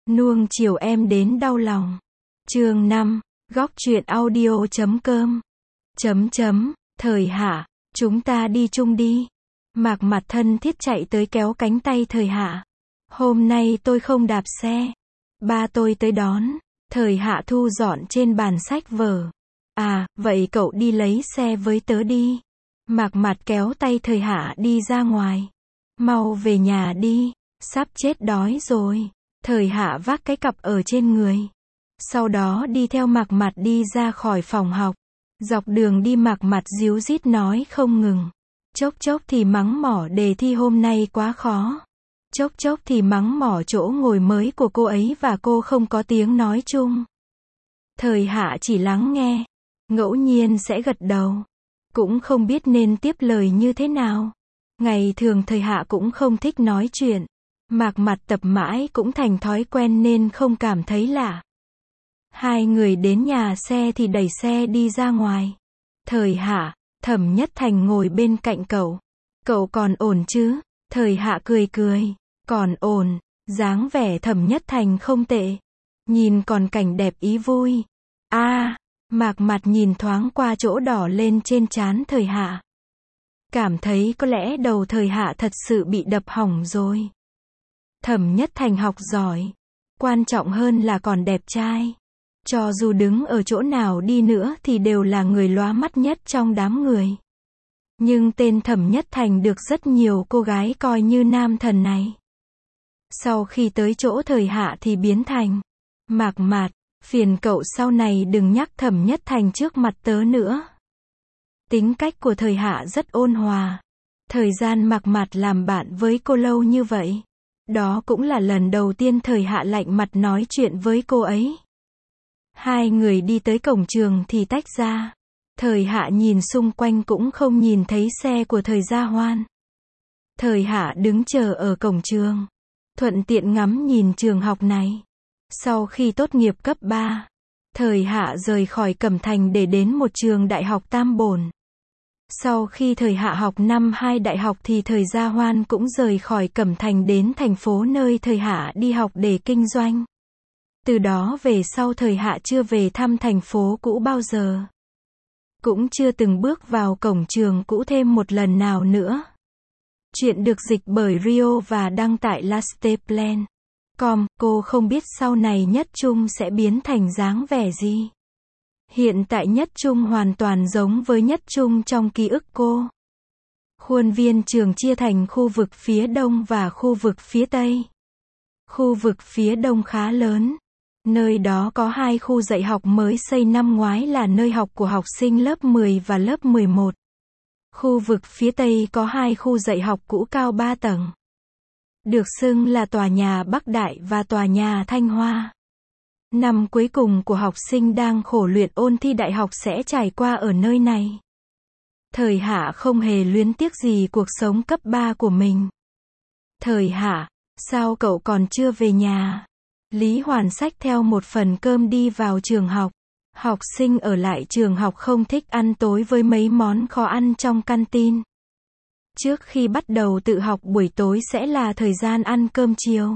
Nuông chiều em đến đau lòng. Chương 5, góc truyện audio.com. Thời Hạ, chúng ta đi chung đi. Mạc Mặt thân thiết chạy tới kéo cánh tay Thời Hạ. Hôm nay tôi không đạp xe. Ba tôi tới đón. Thời Hạ thu dọn trên bàn sách vở. À, vậy cậu đi lấy xe với tớ đi. Mạc Mặt kéo tay Thời Hạ đi ra ngoài. Mau về nhà đi, sắp chết đói rồi. Thời Hạ vác cái cặp ở trên người. Sau đó đi theo Mạc Mặt đi ra khỏi phòng học. Dọc đường đi Mạc Mặt díu dít nói không ngừng. Chốc chốc thì mắng mỏ đề thi hôm nay quá khó. Chốc chốc thì mắng mỏ chỗ ngồi mới của cô ấy và cô không có tiếng nói chung. Thời Hạ chỉ lắng nghe, ngẫu nhiên sẽ gật đầu. Cũng không biết nên tiếp lời như thế nào. Ngày thường Thời Hạ cũng không thích nói chuyện. Mạc Mặt tập mãi cũng thành thói quen nên không cảm thấy lạ. Hai người đến nhà xe thì đẩy xe đi ra ngoài. Thời Hạ, Thẩm Nhất Thành ngồi bên cạnh cậu. Cậu còn ổn chứ? Thời Hạ cười cười. Còn ổn, dáng vẻ Thẩm Nhất Thành không tệ. Nhìn còn cảnh đẹp ý vui. Mạc Mặt nhìn thoáng qua chỗ đỏ lên trên trán Thời Hạ. Cảm thấy có lẽ đầu Thời Hạ thật sự bị đập hỏng rồi. Thẩm Nhất Thành học giỏi. Quan trọng hơn là còn đẹp trai. Cho dù đứng ở chỗ nào đi nữa thì đều là người lóa mắt nhất trong đám người. Nhưng tên Thẩm Nhất Thành được rất nhiều cô gái coi như nam thần này. Sau khi tới chỗ Thời Hạ thì biến thành Mạc Mặt, phiền cậu sau này đừng nhắc Thẩm Nhất Thành trước mặt tớ nữa. Tính cách của Thời Hạ rất ôn hòa. Thời gian Mạc Mặt làm bạn với cô lâu như vậy. Đó cũng là lần đầu tiên Thời Hạ lạnh mặt nói chuyện với cô ấy. Hai người đi tới cổng trường thì tách ra. Thời Hạ nhìn xung quanh cũng không nhìn thấy xe của Thời Gia Hoan. Thời Hạ đứng chờ ở cổng trường. Thuận tiện ngắm nhìn trường học này. Sau khi tốt nghiệp cấp 3, Thời Hạ rời khỏi Cẩm Thành để đến một trường đại học tam bổn. Sau khi Thời Hạ học năm 2 đại học thì Thời Gia Hoan cũng rời khỏi Cẩm Thành đến thành phố nơi Thời Hạ đi học để kinh doanh. Từ đó về sau Thời Hạ chưa về thăm thành phố cũ bao giờ. Cũng chưa từng bước vào cổng trường cũ thêm một lần nào nữa. Chuyện được dịch bởi Rio và đăng tại lasteplan.com. Cô không biết sau này Nhất Trung sẽ biến thành dáng vẻ gì. Hiện tại Nhất Trung hoàn toàn giống với Nhất Trung trong ký ức cô. Khuôn viên trường chia thành khu vực phía đông và khu vực phía tây. Khu vực phía đông khá lớn. Nơi đó có 2 khu dạy học mới xây năm ngoái là nơi học của học sinh lớp 10 và lớp 11. Khu vực phía tây có 2 khu dạy học cũ cao 3 tầng. Được xưng là tòa nhà Bắc Đại và tòa nhà Thanh Hoa. Năm cuối cùng của học sinh đang khổ luyện ôn thi đại học sẽ trải qua ở nơi này. Thời Hạ không hề luyến tiếc gì cuộc sống cấp 3 của mình. Thời Hạ, sao cậu còn chưa về nhà? Lý Hoàn xách theo một phần cơm đi vào trường học. Học sinh ở lại trường học không thích ăn tối với mấy món khó ăn trong canteen. Trước khi bắt đầu tự học buổi tối sẽ là thời gian ăn cơm chiều.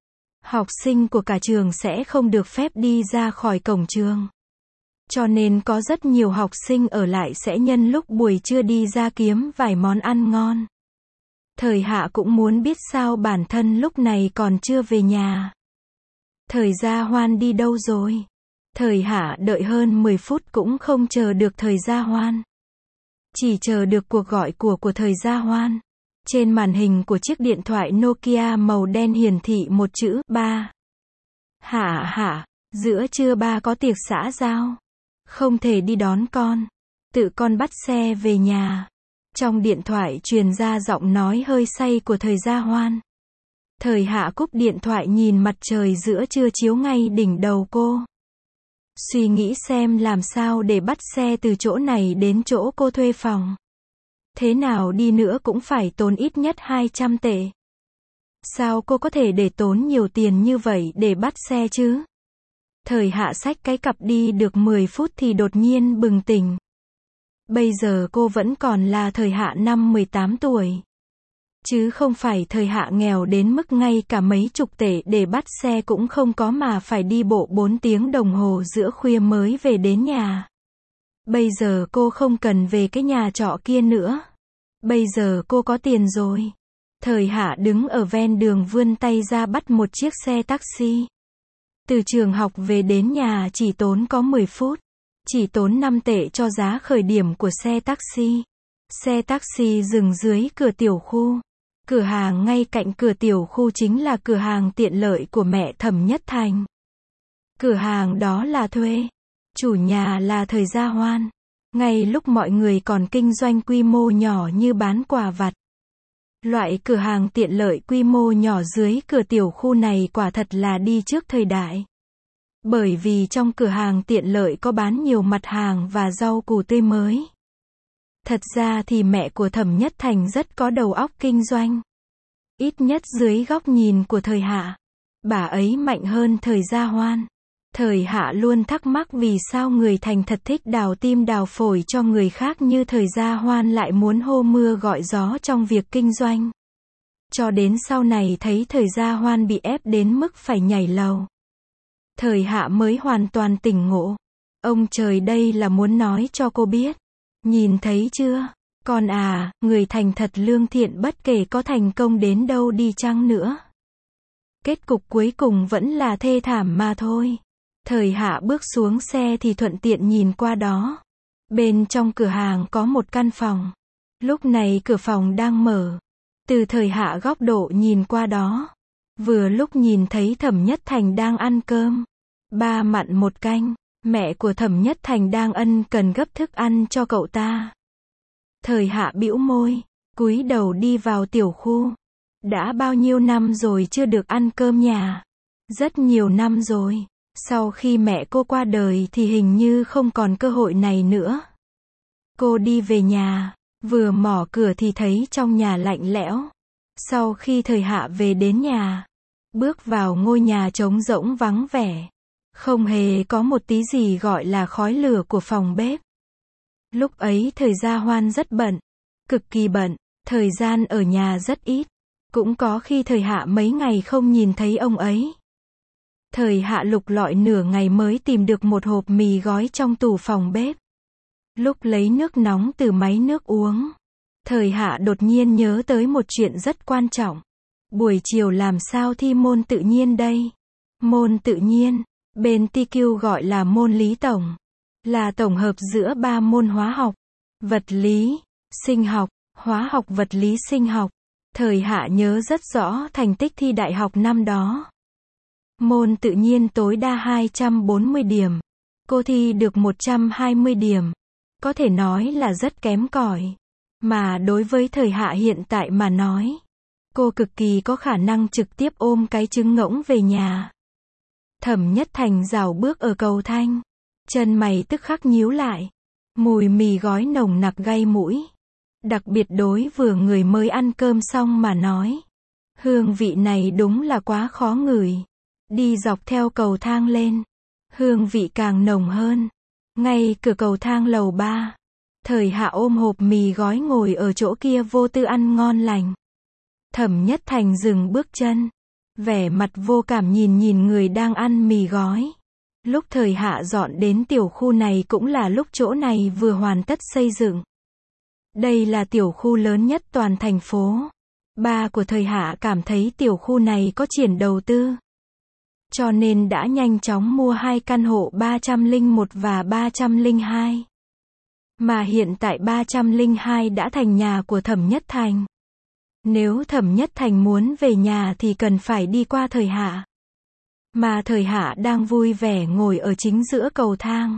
Học sinh của cả trường sẽ không được phép đi ra khỏi cổng trường. Cho nên có rất nhiều học sinh ở lại sẽ nhân lúc buổi trưa đi ra kiếm vài món ăn ngon. Thời Hạ cũng muốn biết sao bản thân lúc này còn chưa về nhà. Thời Gia Hoan đi đâu rồi? Thời Hạ đợi hơn 10 phút cũng không chờ được Thời Gia Hoan. Chỉ chờ được cuộc gọi của Thời Gia Hoan. Trên màn hình của chiếc điện thoại Nokia màu đen hiển thị một chữ, ba. Hạ, giữa trưa ba có tiệc xã giao. Không thể đi đón con. Tự con bắt xe về nhà. Trong điện thoại truyền ra giọng nói hơi say của Thời Gia Hoan. Thời Hạ cúp điện thoại nhìn mặt trời giữa trưa chiếu ngay đỉnh đầu cô. Suy nghĩ xem làm sao để bắt xe từ chỗ này đến chỗ cô thuê phòng. Thế nào đi nữa cũng phải tốn ít nhất 200 tệ. Sao cô có thể để tốn nhiều tiền như vậy để bắt xe chứ? Thời Hạ xách cái cặp đi được 10 phút thì đột nhiên bừng tỉnh. Bây giờ cô vẫn còn là Thời Hạ năm 18 tuổi. Chứ không phải thời Hạ nghèo đến mức ngay cả mấy chục tể để bắt xe cũng không có mà phải đi bộ 4 tiếng đồng hồ giữa khuya mới về đến nhà. Bây giờ cô không cần về cái nhà trọ kia nữa. Bây giờ cô có tiền rồi. Thời Hạ đứng ở ven đường vươn tay ra bắt một chiếc xe taxi. Từ trường học về đến nhà chỉ tốn có 10 phút. Chỉ tốn 5 tệ cho giá khởi điểm của xe taxi. Xe taxi dừng dưới cửa tiểu khu. Cửa hàng ngay cạnh cửa tiểu khu chính là cửa hàng tiện lợi của mẹ Thẩm Nhất Thành. Cửa hàng đó là thuê. Chủ nhà là Thời Gia Hoan. Ngay lúc mọi người còn kinh doanh quy mô nhỏ như bán quà vặt. Loại cửa hàng tiện lợi quy mô nhỏ dưới cửa tiểu khu này quả thật là đi trước thời đại. Bởi vì trong cửa hàng tiện lợi có bán nhiều mặt hàng và rau củ tươi mới. Thật ra thì mẹ của Thẩm Nhất Thành rất có đầu óc kinh doanh. Ít nhất dưới góc nhìn của Thời Hạ. Bà ấy mạnh hơn Thời Gia Hoan. Thời Hạ luôn thắc mắc vì sao người thành thật thích đào tim đào phổi cho người khác như Thời Gia Hoan lại muốn hô mưa gọi gió trong việc kinh doanh. Cho đến sau này thấy Thời Gia Hoan bị ép đến mức phải nhảy lầu. Thời Hạ mới hoàn toàn tỉnh ngộ. Ông trời đây là muốn nói cho cô biết. Nhìn thấy chưa? Con à, người thành thật lương thiện bất kể có thành công đến đâu đi chăng nữa. Kết cục cuối cùng vẫn là thê thảm mà thôi. Thời Hạ bước xuống xe thì thuận tiện nhìn qua đó. Bên trong cửa hàng có một căn phòng. Lúc này cửa phòng đang mở. Từ Thời Hạ góc độ nhìn qua đó. Vừa lúc nhìn thấy Thẩm Nhất Thành đang ăn cơm. 3 mặn 1 canh. Mẹ của Thẩm Nhất Thành đang ân cần gấp thức ăn cho cậu ta. Thời Hạ bĩu môi, cúi đầu đi vào tiểu khu. Đã bao nhiêu năm rồi chưa được ăn cơm nhà. Rất nhiều năm rồi. Sau khi mẹ cô qua đời thì hình như không còn cơ hội này nữa. Cô đi về nhà, vừa mỏ cửa thì thấy trong nhà lạnh lẽo. Sau khi Thời Hạ về đến nhà, bước vào ngôi nhà trống rỗng vắng vẻ. Không hề có một tí gì gọi là khói lửa của phòng bếp. Lúc ấy Thời Gia Hoan rất bận, cực kỳ bận, thời gian ở nhà rất ít. Cũng có khi Thời Hạ mấy ngày không nhìn thấy ông ấy. Thời Hạ lục lọi nửa ngày mới tìm được một hộp mì gói trong tủ phòng bếp. Lúc lấy nước nóng từ máy nước uống, Thời Hạ đột nhiên nhớ tới một chuyện rất quan trọng. Buổi chiều làm sao thi môn tự nhiên đây? Môn tự nhiên, bên TQ gọi là môn lý tổng. Là tổng hợp giữa 3 môn hóa học, vật lý, sinh học, hóa học vật lý sinh học. Thời Hạ nhớ rất rõ thành tích thi đại học năm đó. Môn tự nhiên tối đa 240 điểm. Cô thi được 120 điểm. Có thể nói là rất kém cỏi. Mà đối với Thời Hạ hiện tại mà nói, cô cực kỳ có khả năng trực tiếp ôm cái trứng ngỗng về nhà. Thẩm Nhất Thành rảo bước ở cầu thang. Chân mày tức khắc nhíu lại. Mùi mì gói nồng nặc gây mũi. Đặc biệt đối vừa người mới ăn cơm xong mà nói. Hương vị này đúng là quá khó ngửi. Đi dọc theo cầu thang lên. Hương vị càng nồng hơn. Ngay cửa cầu thang lầu 3. Thời Hạ ôm hộp mì gói ngồi ở chỗ kia vô tư ăn ngon lành. Thẩm Nhất Thành dừng bước chân. Vẻ mặt vô cảm nhìn người đang ăn mì gói. Lúc Thời Hạ dọn đến tiểu khu này cũng là lúc chỗ này vừa hoàn tất xây dựng. Đây là tiểu khu lớn nhất toàn thành phố. Ba của Thời Hạ cảm thấy tiểu khu này có triển đầu tư. Cho nên đã nhanh chóng mua 2 căn hộ 301 và 302. Mà hiện tại 302 đã thành nhà của Thẩm Nhất Thành. Nếu Thẩm Nhất Thành muốn về nhà thì cần phải đi qua Thời Hạ. Mà Thời Hạ đang vui vẻ ngồi ở chính giữa cầu thang.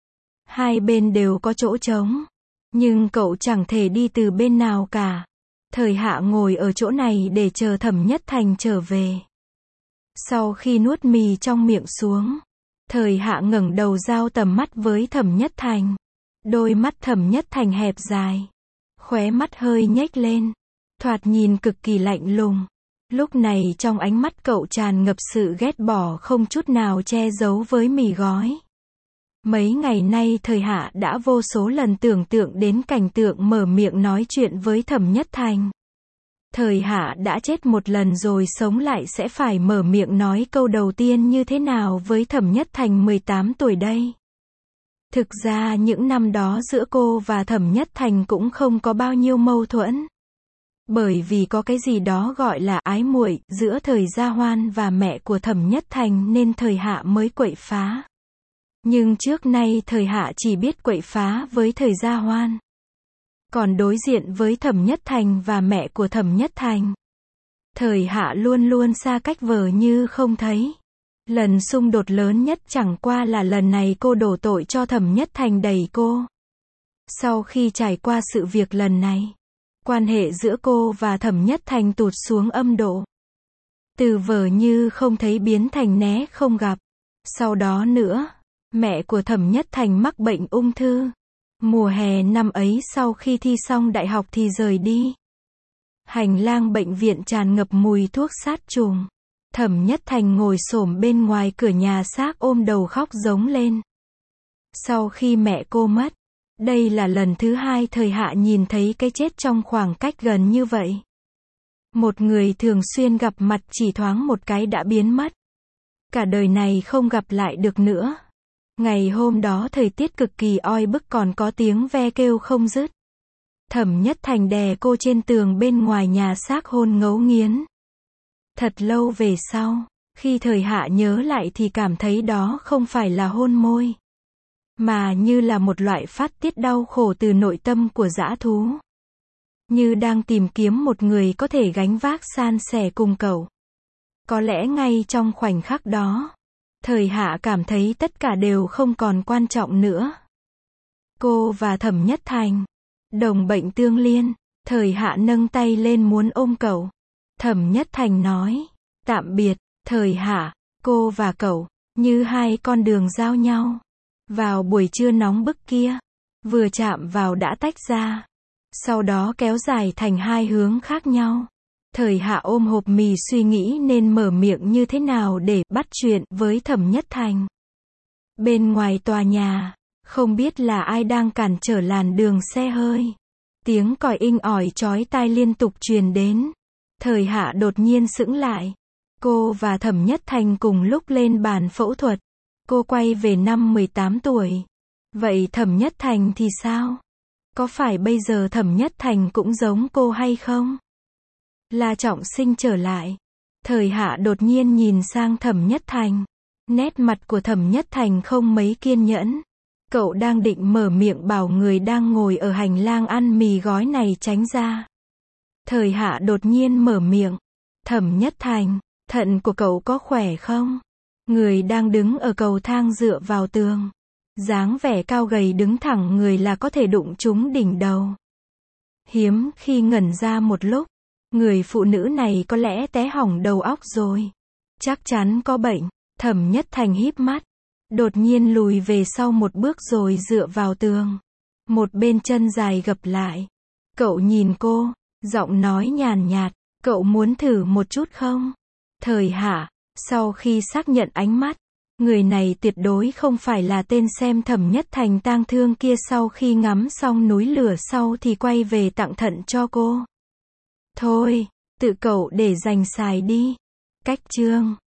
Hai bên đều có chỗ trống. Nhưng cậu chẳng thể đi từ bên nào cả. Thời Hạ ngồi ở chỗ này để chờ Thẩm Nhất Thành trở về. Sau khi nuốt mì trong miệng xuống, Thời Hạ ngẩng đầu giao tầm mắt với Thẩm Nhất Thành. Đôi mắt Thẩm Nhất Thành hẹp dài. Khóe mắt hơi nhếch lên. Thoạt nhìn cực kỳ lạnh lùng. Lúc này trong ánh mắt cậu tràn ngập sự ghét bỏ không chút nào che giấu với mì gói. Mấy ngày nay Thời Hạ đã vô số lần tưởng tượng đến cảnh tượng mở miệng nói chuyện với Thẩm Nhất Thành. Thời Hạ đã chết một lần rồi sống lại sẽ phải mở miệng nói câu đầu tiên như thế nào với Thẩm Nhất Thành 18 tuổi đây? Thực ra những năm đó giữa cô và Thẩm Nhất Thành cũng không có bao nhiêu mâu thuẫn. Bởi vì có cái gì đó gọi là ái muội giữa Thời Gia Hoan và mẹ của Thẩm Nhất Thành nên Thời Hạ mới quậy phá. Nhưng trước nay Thời Hạ chỉ biết quậy phá với Thời Gia Hoan. Còn đối diện với Thẩm Nhất Thành và mẹ của Thẩm Nhất Thành, Thời Hạ luôn luôn xa cách vờ như không thấy. Lần xung đột lớn nhất chẳng qua là lần này cô đổ tội cho Thẩm Nhất Thành đẩy cô. Sau khi trải qua sự việc lần này, quan hệ giữa cô và Thẩm Nhất Thành tụt xuống âm độ. Từ vờ như không thấy biến thành né không gặp. Sau đó nữa, mẹ của Thẩm Nhất Thành mắc bệnh ung thư. Mùa hè năm ấy sau khi thi xong đại học thì rời đi. Hành lang bệnh viện tràn ngập mùi thuốc sát trùng. Thẩm Nhất Thành ngồi xổm bên ngoài cửa nhà xác ôm đầu khóc giống lên. Sau khi mẹ cô mất, đây là lần thứ hai Thời Hạ nhìn thấy cái chết trong khoảng cách gần như vậy. Một người thường xuyên gặp mặt chỉ thoáng một cái đã biến mất. Cả đời này không gặp lại được nữa. Ngày hôm đó thời tiết cực kỳ oi bức còn có tiếng ve kêu không dứt. Thẩm Nhất Thành đè cô trên tường bên ngoài nhà xác hôn ngấu nghiến. Thật lâu về sau, khi Thời Hạ nhớ lại thì cảm thấy đó không phải là hôn môi, mà như là một loại phát tiết đau khổ từ nội tâm của dã thú. Như đang tìm kiếm một người có thể gánh vác san sẻ cùng cậu. Có lẽ ngay trong khoảnh khắc đó, Thời Hạ cảm thấy tất cả đều không còn quan trọng nữa. Cô và Thẩm Nhất Thành, đồng bệnh tương liên. Thời Hạ nâng tay lên muốn ôm cậu. Thẩm Nhất Thành nói, tạm biệt, Thời Hạ, cô và cậu, như hai con đường giao nhau. Vào buổi trưa nóng bức kia, vừa chạm vào đã tách ra. Sau đó kéo dài thành hai hướng khác nhau. Thời Hạ ôm hộp mì suy nghĩ nên mở miệng như thế nào để bắt chuyện với Thẩm Nhất Thành. Bên ngoài tòa nhà, không biết là ai đang cản trở làn đường xe hơi. Tiếng còi inh ỏi chói tai liên tục truyền đến. Thời Hạ đột nhiên sững lại. Cô và Thẩm Nhất Thành cùng lúc lên bàn phẫu thuật. Cô quay về năm 18 tuổi. Vậy Thẩm Nhất Thành thì sao? Có phải bây giờ Thẩm Nhất Thành cũng giống cô hay không? La Trọng Sinh trở lại. Thời Hạ đột nhiên nhìn sang Thẩm Nhất Thành. Nét mặt của Thẩm Nhất Thành không mấy kiên nhẫn. Cậu đang định mở miệng bảo người đang ngồi ở hành lang ăn mì gói này tránh ra. Thời Hạ đột nhiên mở miệng. Thẩm Nhất Thành, thận của cậu có khỏe không? Người đang đứng ở cầu thang dựa vào tường. Dáng vẻ cao gầy đứng thẳng người là có thể đụng trúng đỉnh đầu. Hiếm khi ngẩn ra một lúc. Người phụ nữ này có lẽ té hỏng đầu óc rồi. Chắc chắn có bệnh. Thẩm Nhất Thành híp mắt. Đột nhiên lùi về sau một bước rồi dựa vào tường. Một bên chân dài gập lại. Cậu nhìn cô, giọng nói nhàn nhạt. Cậu muốn thử một chút không? Thời Hạ, sau khi xác nhận ánh mắt, người này tuyệt đối không phải là tên xem Thẩm Nhất Thành tang thương kia sau khi ngắm xong núi lửa sau thì quay về tặng thận cho cô. Thôi, tự cậu để dành xài đi. Cách chương